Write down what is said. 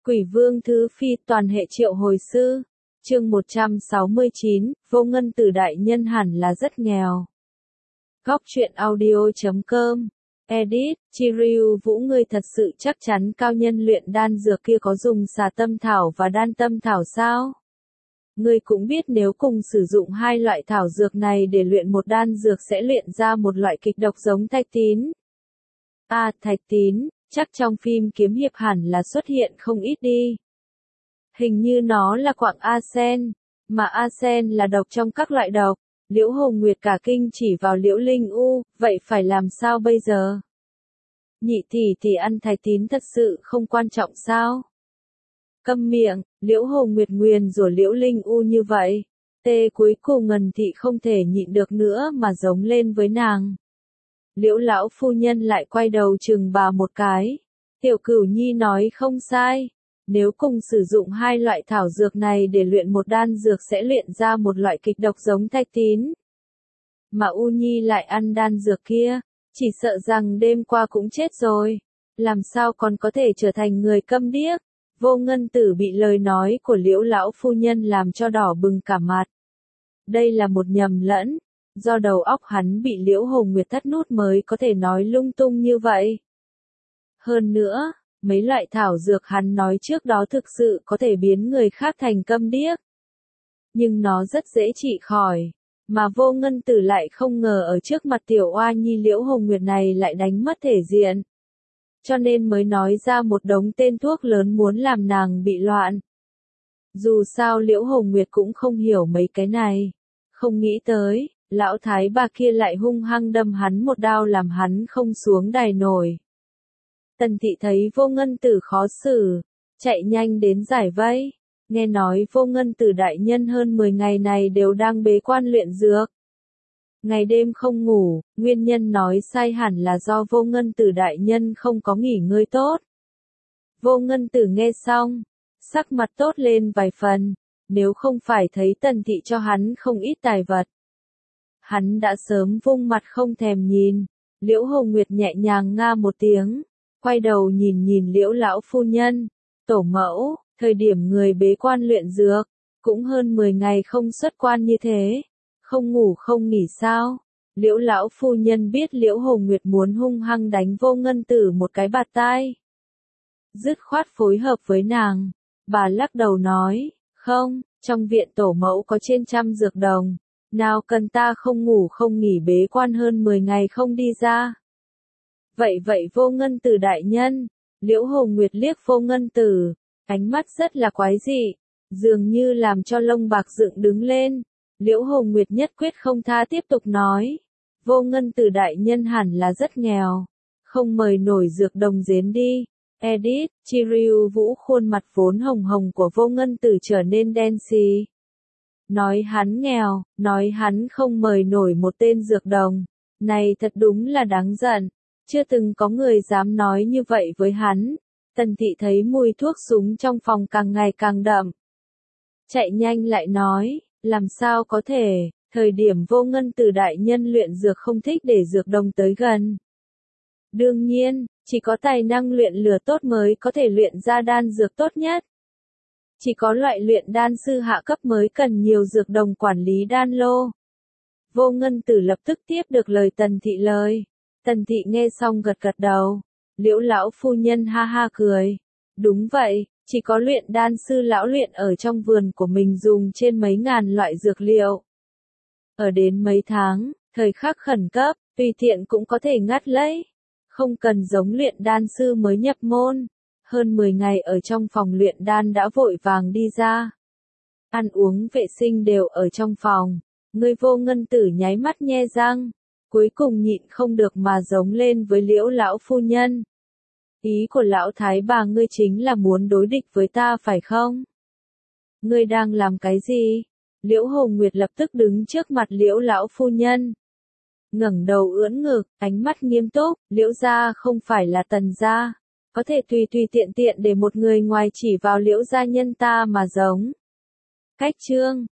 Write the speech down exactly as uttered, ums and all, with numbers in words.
Quỷ vương thứ phi toàn hệ triệu hồi sư. Chương một trăm sáu mươi chín, Vô Ngân Tử đại nhân hẳn là rất nghèo. Góc truyện audio chấm com. Edit, Chiryu Vũ ngươi thật sự chắc chắn cao nhân luyện đan dược kia có dùng xà tâm thảo và đan tâm thảo sao? Ngươi cũng biết nếu cùng sử dụng hai loại thảo dược này để luyện một đan dược sẽ luyện ra một loại kịch độc giống thạch tín. À, thạch tín, chắc trong phim kiếm hiệp hẳn là xuất hiện không ít đi. Hình như nó là quặng arsen, mà arsen là độc trong các loại độc. Liễu Hồng Nguyệt cả kinh chỉ vào Liễu Linh U, vậy phải làm sao bây giờ? Nhị tỷ tỷ ăn thạch tín thật sự không quan trọng sao? Câm miệng, Liễu Hồng Nguyệt nguyền rủa Liễu Linh U như vậy. Tê cuối cùng Ngân thị không thể nhịn được nữa mà giống lên với nàng. Liễu lão phu nhân lại quay đầu chừng bà một cái. Tiểu Cửu Nhi nói không sai. Nếu cùng sử dụng hai loại thảo dược này để luyện một đan dược sẽ luyện ra một loại kịch độc giống thạch tín. Mà U Nhi lại ăn đan dược kia, chỉ sợ rằng đêm qua cũng chết rồi. Làm sao còn có thể trở thành người câm điếc? Vô Ngân Tử bị lời nói của Liễu lão phu nhân làm cho đỏ bừng cả mặt. Đây là một nhầm lẫn, do đầu óc hắn bị Liễu Hồng Nguyệt thắt nút mới có thể nói lung tung như vậy. Hơn nữa, mấy loại thảo dược hắn nói trước đó thực sự có thể biến người khác thành câm điếc. Nhưng nó rất dễ trị khỏi, mà Vô Ngân Tử lại không ngờ ở trước mặt tiểu oa nhi Liễu Hồng Nguyệt này lại đánh mất thể diện. Cho nên mới nói ra một đống tên thuốc lớn muốn làm nàng bị loạn. Dù sao Liễu Hồng Nguyệt cũng không hiểu mấy cái này. Không nghĩ tới, lão thái bà kia lại hung hăng đâm hắn một đao làm hắn không xuống đài nổi. Tần thị thấy Vô Ngân Tử khó xử, chạy nhanh đến giải vây. Nghe nói Vô Ngân Tử đại nhân hơn mười ngày này đều đang bế quan luyện dược. Ngày đêm không ngủ, nguyên nhân nói sai hẳn là do Vô Ngân Tử đại nhân không có nghỉ ngơi tốt. Vô Ngân Tử nghe xong, sắc mặt tốt lên vài phần, nếu không phải thấy Tần thị cho hắn không ít tài vật. Hắn đã sớm vung mặt không thèm nhìn. Liễu Hồng Nguyệt nhẹ nhàng nga một tiếng, quay đầu nhìn nhìn Liễu lão phu nhân, tổ mẫu, thời điểm người bế quan luyện dược, cũng hơn mười ngày không xuất quan như thế, không ngủ không nghỉ sao? Liễu lão phu nhân biết Liễu Hồng Nguyệt muốn hung hăng đánh Vô Ngân Tử một cái bạt tai. Dứt khoát phối hợp với nàng, bà lắc đầu nói, không, trong viện tổ mẫu có trên trăm dược đồng, nào cần ta không ngủ không nghỉ bế quan hơn mười ngày không đi ra. Vậy vậy Vô Ngân Tử đại nhân, Liễu Hồng Nguyệt liếc Vô Ngân Tử, ánh mắt rất là quái dị, dường như làm cho lông bạc dựng đứng lên. Liễu Hồng Nguyệt nhất quyết không tha tiếp tục nói, Vô Ngân Tử đại nhân hẳn là rất nghèo, không mời nổi dược đồng giếng đi. Edit, Chiryu Vũ khuôn mặt vốn hồng hồng của Vô Ngân Tử trở nên đen xì. Nói hắn nghèo, nói hắn không mời nổi một tên dược đồng, này thật đúng là đáng giận. Chưa từng có người dám nói như vậy với hắn. Tần thị thấy mùi thuốc súng trong phòng càng ngày càng đậm. Chạy nhanh lại nói, làm sao có thể, thời điểm Vô Ngân Tử đại nhân luyện dược không thích để dược đồng tới gần. Đương nhiên, chỉ có tài năng luyện lửa tốt mới có thể luyện ra đan dược tốt nhất. Chỉ có loại luyện đan sư hạ cấp mới cần nhiều dược đồng quản lý đan lô. Vô Ngân Tử lập tức tiếp được lời Tần thị lời. Tần thị nghe xong gật gật đầu. Liễu lão phu nhân ha ha cười. Đúng vậy, chỉ có luyện đan sư lão luyện ở trong vườn của mình dùng trên mấy ngàn loại dược liệu. Ở đến mấy tháng, thời khắc khẩn cấp, tùy tiện cũng có thể ngắt lấy. Không cần giống luyện đan sư mới nhập môn. Hơn mười ngày ở trong phòng luyện đan đã vội vàng đi ra. Ăn uống vệ sinh đều ở trong phòng. Người Vô Ngân Tử nháy mắt nhe răng. Cuối cùng nhịn không được mà giống lên với Liễu lão phu nhân. Ý của lão thái bà ngươi chính là muốn đối địch với ta phải không? Ngươi đang làm cái gì? Liễu Hồng Nguyệt lập tức đứng trước mặt Liễu lão phu nhân. Ngẩng đầu ưỡn ngực, ánh mắt nghiêm túc, Liễu gia không phải là Tần gia, có thể tùy tùy tiện tiện để một người ngoài chỉ vào Liễu gia nhân ta mà giống. Cách chương